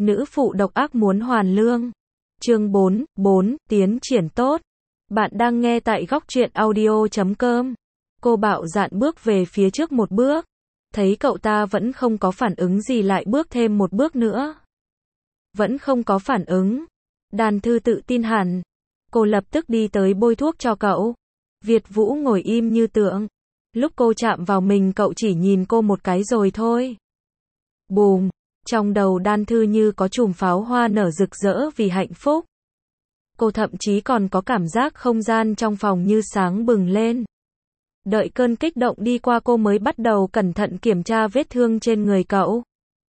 Nữ phụ độc ác muốn hoàn lương. Chương 4, tiến triển tốt. Bạn đang nghe tại góc truyện audio.com. Cô bạo dạn bước về phía trước một bước. Thấy cậu ta vẫn không có phản ứng gì lại bước thêm một bước nữa. Vẫn không có phản ứng. Đàn Thư tự tin hẳn. Cô lập tức đi tới bôi thuốc cho cậu. Việt Vũ ngồi im như tượng. Lúc cô chạm vào mình cậu chỉ nhìn cô một cái rồi thôi. Bùm. Trong đầu Đan Thư như có chùm pháo hoa nở rực rỡ vì hạnh phúc. Cô thậm chí còn có cảm giác không gian trong phòng như sáng bừng lên. Đợi cơn kích động đi qua cô mới bắt đầu cẩn thận kiểm tra vết thương trên người cậu.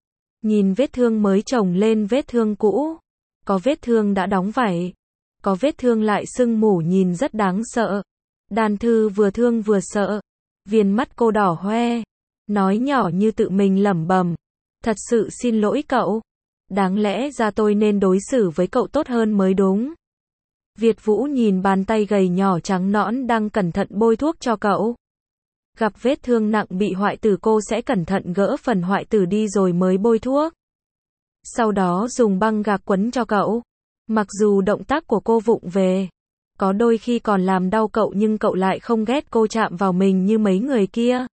Nhìn vết thương mới chồng lên vết thương cũ. Có vết thương đã đóng vảy. Có vết thương lại sưng mủ nhìn rất đáng sợ. Đan Thư vừa thương vừa sợ. Viền mắt cô đỏ hoe. Nói nhỏ như tự mình lẩm bẩm. Thật sự xin lỗi cậu. Đáng lẽ ra tôi nên đối xử với cậu tốt hơn mới đúng. Việt Vũ nhìn bàn tay gầy nhỏ trắng nõn đang cẩn thận bôi thuốc cho cậu. Gặp vết thương nặng bị hoại tử cô sẽ cẩn thận gỡ phần hoại tử đi rồi mới bôi thuốc. Sau đó dùng băng gạc quấn cho cậu. Mặc dù động tác của cô vụng về, có đôi khi còn làm đau cậu nhưng cậu lại không ghét cô chạm vào mình như mấy người kia.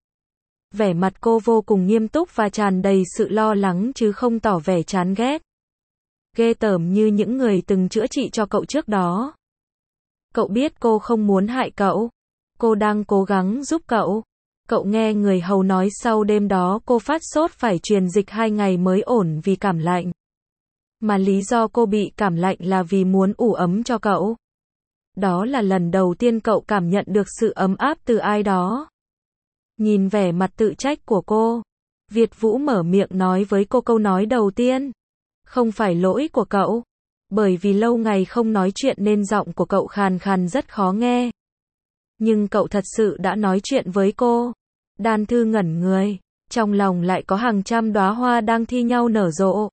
Vẻ mặt cô vô cùng nghiêm túc và tràn đầy sự lo lắng chứ không tỏ vẻ chán ghét. Ghê tởm như những người từng chữa trị cho cậu trước đó. Cậu biết cô không muốn hại cậu. Cô đang cố gắng giúp cậu. Cậu nghe người hầu nói sau đêm đó cô phát sốt phải truyền dịch 2 ngày mới ổn vì cảm lạnh. Mà lý do cô bị cảm lạnh là vì muốn ủ ấm cho cậu. Đó là lần đầu tiên cậu cảm nhận được sự ấm áp từ ai đó. Nhìn vẻ mặt tự trách của cô, Việt Vũ mở miệng nói với cô câu nói đầu tiên. Không phải lỗi của cậu. Bởi vì lâu ngày không nói chuyện nên giọng của cậu khàn khàn rất khó nghe. Nhưng cậu thật sự đã nói chuyện với cô. Đan Thư ngẩn người. Trong lòng lại có hàng trăm đóa hoa đang thi nhau nở rộ.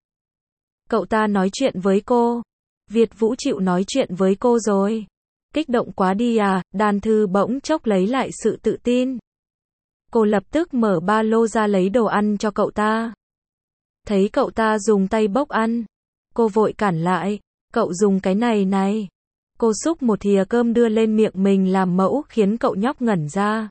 Cậu ta nói chuyện với cô. Việt Vũ chịu nói chuyện với cô rồi. Kích động quá đi à, Đan Thư bỗng chốc lấy lại sự tự tin. Cô lập tức mở ba lô ra lấy đồ ăn cho cậu ta. Thấy cậu ta dùng tay bốc ăn. Cô vội cản lại. Cậu dùng cái này này. Cô xúc một thìa cơm đưa lên miệng mình làm mẫu khiến cậu nhóc ngẩn ra.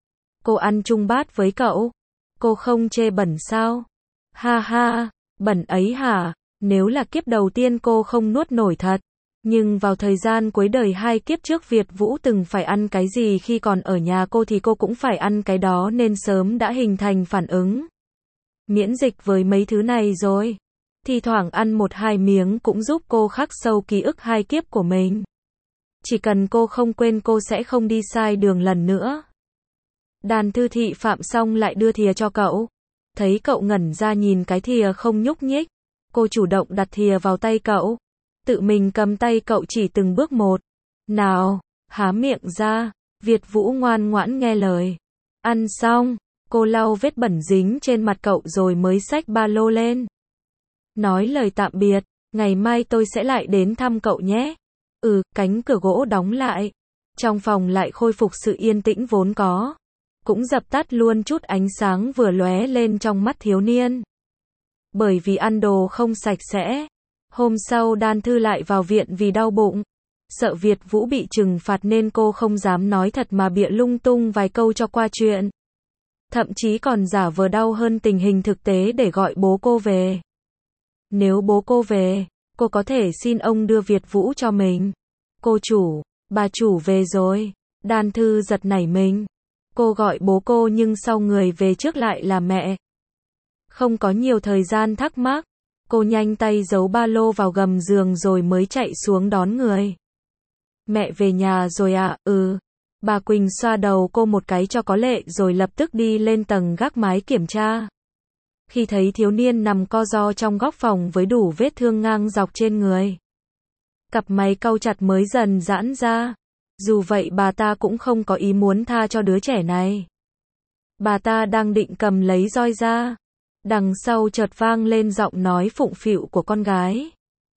Cô ăn chung bát với cậu. Cô không chê bẩn sao? Ha ha, bẩn ấy hả? Nếu là kiếp đầu tiên cô không nuốt nổi thật. Nhưng vào thời gian cuối đời 2 kiếp trước Việt Vũ từng phải ăn cái gì khi còn ở nhà cô thì cô cũng phải ăn cái đó nên sớm đã hình thành phản ứng. Miễn dịch với mấy thứ này rồi. Thì thoảng ăn 1-2 miếng cũng giúp cô khắc sâu ký ức 2 kiếp của mình. Chỉ cần cô không quên cô sẽ không đi sai đường lần nữa. Đàn Thư thị phạm xong lại đưa thìa cho cậu. Thấy cậu ngẩn ra nhìn cái thìa không nhúc nhích. Cô chủ động đặt thìa vào tay cậu. Tự mình cầm tay cậu chỉ từng bước một. Nào, há miệng ra. Việt Vũ ngoan ngoãn nghe lời. Ăn xong, cô lau vết bẩn dính trên mặt cậu rồi mới xách ba lô lên. Nói lời tạm biệt, ngày mai tôi sẽ lại đến thăm cậu nhé. Cánh cửa gỗ đóng lại. Trong phòng lại khôi phục sự yên tĩnh vốn có. Cũng dập tắt luôn chút ánh sáng vừa lóe lên trong mắt thiếu niên. Bởi vì ăn đồ không sạch sẽ. Hôm sau Đan Thư lại vào viện vì đau bụng. Sợ Việt Vũ bị trừng phạt nên cô không dám nói thật mà bịa lung tung vài câu cho qua chuyện. Thậm chí còn giả vờ đau hơn tình hình thực tế để gọi bố cô về. Nếu bố cô về, cô có thể xin ông đưa Việt Vũ cho mình. Cô chủ, bà chủ về rồi. Đan Thư giật nảy mình. Cô gọi bố cô nhưng sau người về trước lại là mẹ. Không có nhiều thời gian thắc mắc. Cô nhanh tay giấu ba lô vào gầm giường rồi mới chạy xuống đón người. Mẹ về nhà rồi à? Bà Quỳnh xoa đầu cô một cái cho có lệ rồi lập tức đi lên tầng gác mái kiểm tra. Khi thấy thiếu niên nằm co ro trong góc phòng với đủ vết thương ngang dọc trên người. Cặp mày cau chặt mới dần giãn ra. Dù vậy bà ta cũng không có ý muốn tha cho đứa trẻ này. Bà ta đang định cầm lấy roi ra. Đằng sau chợt vang lên giọng nói phụng phịu của con gái.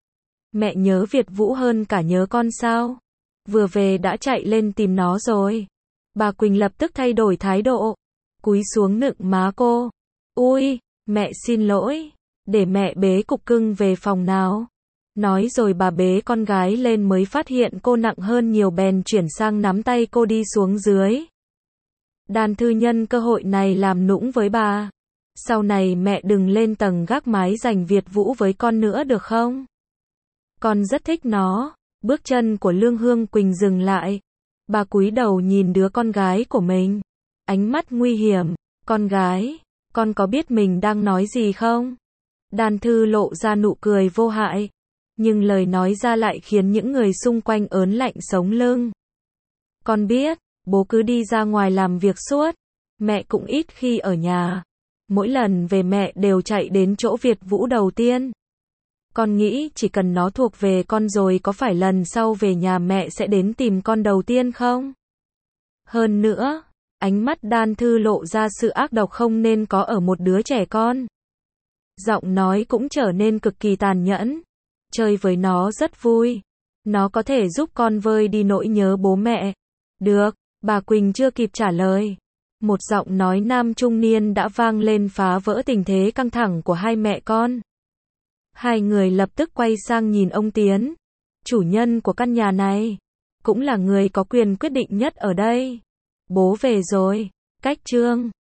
Mẹ nhớ Việt Vũ hơn cả nhớ con sao? Vừa về đã chạy lên tìm nó rồi. Bà Quỳnh lập tức thay đổi thái độ. Cúi xuống nựng má cô. Ui, mẹ xin lỗi. để mẹ bế cục cưng về phòng nào. Nói rồi bà bế con gái lên mới phát hiện cô nặng hơn nhiều bèn chuyển sang nắm tay cô đi xuống dưới. Đan Thư nhân cơ hội này làm nũng với bà. Sau này mẹ đừng lên tầng gác mái giành Việt Vũ với con nữa được không? Con rất thích nó. Bước chân của Lương Hương Quỳnh dừng lại. Bà cúi đầu nhìn đứa con gái của mình. Ánh mắt nguy hiểm. Con gái, con có biết mình đang nói gì không? Đan Thư lộ ra nụ cười vô hại. Nhưng lời nói ra lại khiến những người xung quanh ớn lạnh sống lưng. Con biết, bố cứ đi ra ngoài làm việc suốt. Mẹ cũng ít khi ở nhà. Mỗi lần về mẹ đều chạy đến chỗ Việt Vũ đầu tiên. Con nghĩ chỉ cần nó thuộc về con rồi có phải lần sau về nhà mẹ sẽ đến tìm con đầu tiên không? Hơn nữa, ánh mắt Đan Thư lộ ra sự ác độc không nên có ở một đứa trẻ con. Giọng nói cũng trở nên cực kỳ tàn nhẫn. Chơi với nó rất vui. Nó có thể giúp con vơi đi nỗi nhớ bố mẹ. Được, bà Quỳnh chưa kịp trả lời. Một giọng nói nam trung niên đã vang lên phá vỡ tình thế căng thẳng của hai mẹ con. Hai người lập tức quay sang nhìn ông Tiến, chủ nhân của căn nhà này, cũng là người có quyền quyết định nhất ở đây. Bố về rồi. Cách chương